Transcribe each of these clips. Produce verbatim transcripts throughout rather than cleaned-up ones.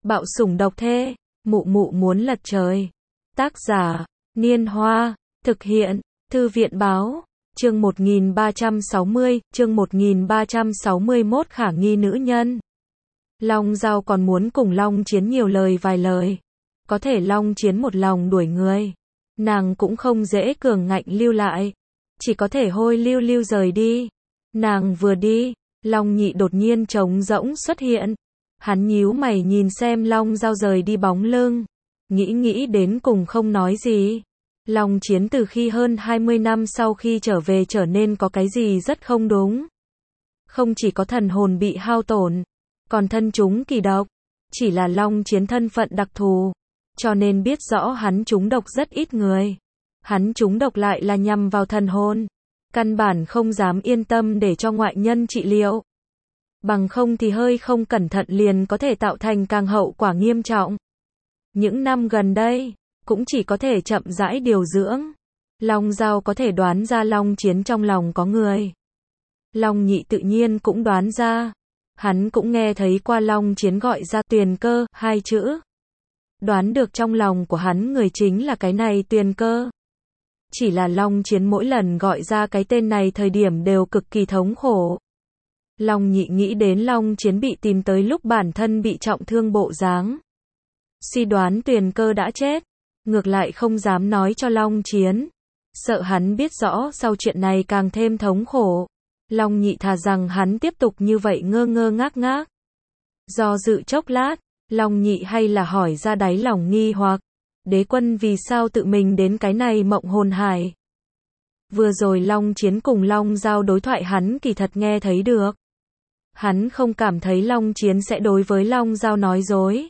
Bạo sủng độc thê, mụ mụ muốn lật trời. Tác giả, Niên Hoa, thực hiện, Thư viện báo, chương một nghìn ba trăm sáu mươi, chương một nghìn ba trăm sáu mươi mốt khả nghi nữ nhân. Long Giao còn muốn cùng Long Chiến nhiều lời vài lời. Có thể Long Chiến một lòng đuổi người. Nàng cũng không dễ cường ngạnh lưu lại. Chỉ có thể hôi lưu lưu rời đi. Nàng vừa đi, Long Nhị đột nhiên trống rỗng xuất hiện. Hắn nhíu mày nhìn xem Long Giao rời đi bóng lưng. Nghĩ nghĩ đến cùng không nói gì. Long Chiến từ khi hơn hai mươi năm sau khi trở về trở nên có cái gì rất không đúng. Không chỉ có thần hồn bị hao tổn, còn thân chúng kỳ độc. Chỉ là Long Chiến thân phận đặc thù, cho nên biết rõ hắn trúng độc rất ít người. Hắn trúng độc lại là nhằm vào thần hồn. Căn bản không dám yên tâm để cho ngoại nhân trị liệu. Bằng không thì hơi không cẩn thận liền có thể tạo thành càng hậu quả nghiêm trọng. Những năm gần đây, cũng chỉ có thể chậm rãi điều dưỡng. Long Giao có thể đoán ra Long Chiến trong lòng có người. Long Nhị tự nhiên cũng đoán ra. Hắn cũng nghe thấy qua Long Chiến gọi ra Tuyền Cơ, hai chữ. Đoán được trong lòng của hắn người chính là cái này Tuyền Cơ. Chỉ là Long Chiến mỗi lần gọi ra cái tên này thời điểm đều cực kỳ thống khổ. Long Nhị nghĩ đến Long Chiến bị tìm tới lúc bản thân bị trọng thương bộ dáng. Suy đoán Tuyền Cơ đã chết. Ngược lại không dám nói cho Long Chiến. Sợ hắn biết rõ sau chuyện này càng thêm thống khổ. Long Nhị thà rằng hắn tiếp tục như vậy ngơ ngơ ngác ngác. Do dự chốc lát, Long Nhị hay là hỏi ra đáy lòng nghi hoặc. Đế quân vì sao tự mình đến cái này Mộng Hồn Hải? Vừa rồi Long Chiến cùng Long Giao đối thoại hắn kỳ thật nghe thấy được. Hắn không cảm thấy Long Chiến sẽ đối với Long Giao nói dối.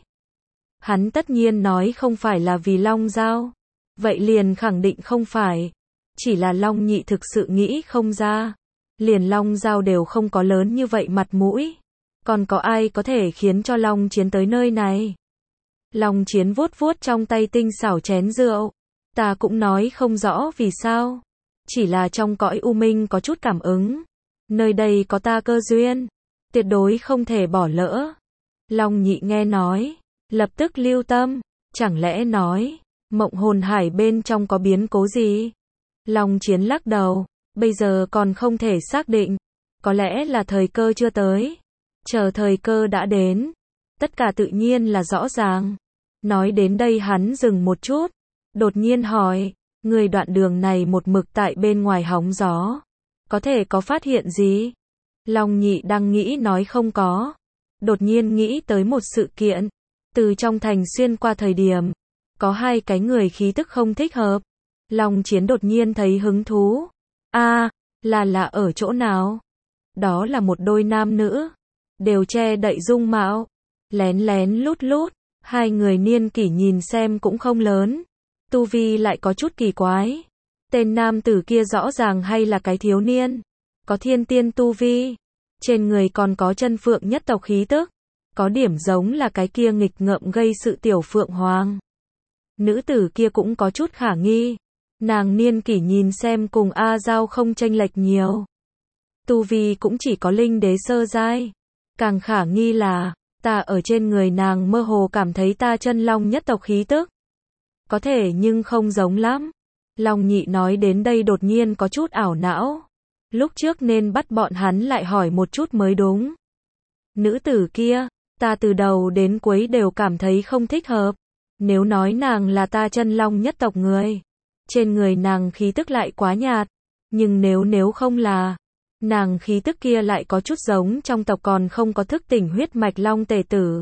Hắn tất nhiên nói không phải là vì Long Giao. Vậy liền khẳng định không phải. Chỉ là Long Nhị thực sự nghĩ không ra. Liền Long Giao đều không có lớn như vậy mặt mũi. Còn có ai có thể khiến cho Long Chiến tới nơi này? Long Chiến vuốt vuốt trong tay tinh xảo chén rượu. Ta cũng nói không rõ vì sao. Chỉ là trong cõi u minh có chút cảm ứng. Nơi đây có ta cơ duyên. Tuyệt đối không thể bỏ lỡ. Long Nhị nghe nói. Lập tức lưu tâm. Chẳng lẽ nói. Mộng Hồn Hải bên trong có biến cố gì? Long Chiến lắc đầu. Bây giờ còn không thể xác định. Có lẽ là thời cơ chưa tới. Chờ thời cơ đã đến. Tất cả tự nhiên là rõ ràng. Nói đến đây hắn dừng một chút. Đột nhiên hỏi. Người đoạn đường này một mực tại bên ngoài hóng gió. Có thể có phát hiện gì? Long Nhị đang nghĩ nói không có. Đột nhiên nghĩ tới một sự kiện. Từ trong thành xuyên qua thời điểm. Có hai cái người khí tức không thích hợp. Long Chiến đột nhiên thấy hứng thú. A, à, là là ở chỗ nào? Đó là một đôi nam nữ. Đều che đậy dung mạo. Lén lén lút lút. Hai người niên kỷ nhìn xem cũng không lớn. Tu vi lại có chút kỳ quái. Tên nam tử kia rõ ràng hay là cái thiếu niên. Có thiên tiên tu vi. Trên người còn có chân phượng nhất tộc khí tức. Có điểm giống là cái kia nghịch ngợm gây sự tiểu phượng hoàng. Nữ tử kia cũng có chút khả nghi. Nàng niên kỷ nhìn xem cùng A Giao không chênh lệch nhiều. Tu vi cũng chỉ có linh đế sơ giai. Càng khả nghi là, ta ở trên người nàng mơ hồ cảm thấy ta chân long nhất tộc khí tức. Có thể nhưng không giống lắm. Long Nhị nói đến đây đột nhiên có chút ảo não. Lúc trước nên bắt bọn hắn lại hỏi một chút mới đúng. Nữ tử kia, ta từ đầu đến cuối đều cảm thấy không thích hợp. Nếu nói nàng là ta chân long nhất tộc người. Trên người nàng khí tức lại quá nhạt. Nhưng nếu nếu không là, nàng khí tức kia lại có chút giống trong tộc còn không có thức tỉnh huyết mạch long tề tử.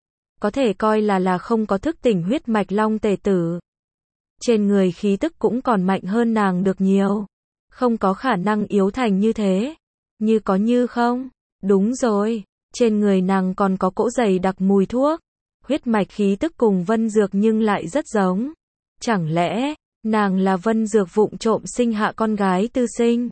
Có thể coi là là không có thức tỉnh huyết mạch long tề tử. Trên người khí tức cũng còn mạnh hơn nàng được nhiều. Không có khả năng yếu thành như thế. Như có như không. Đúng rồi. Trên người nàng còn có cỗ dày đặc mùi thuốc. Huyết mạch khí tức cùng Vân Dược nhưng lại rất giống. Chẳng lẽ, nàng là Vân Dược vụng trộm sinh hạ con gái tư sinh?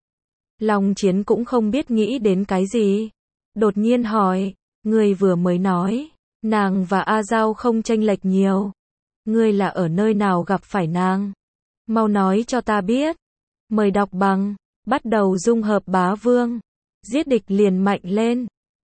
Long Chiến cũng không biết nghĩ đến cái gì. Đột nhiên hỏi, người vừa mới nói, nàng và A Giao không chênh lệch nhiều. Ngươi là ở nơi nào gặp phải nàng? Mau nói cho ta biết. Mời đọc bằng, bắt đầu dung hợp bá vương. Giết địch liền mạnh lên.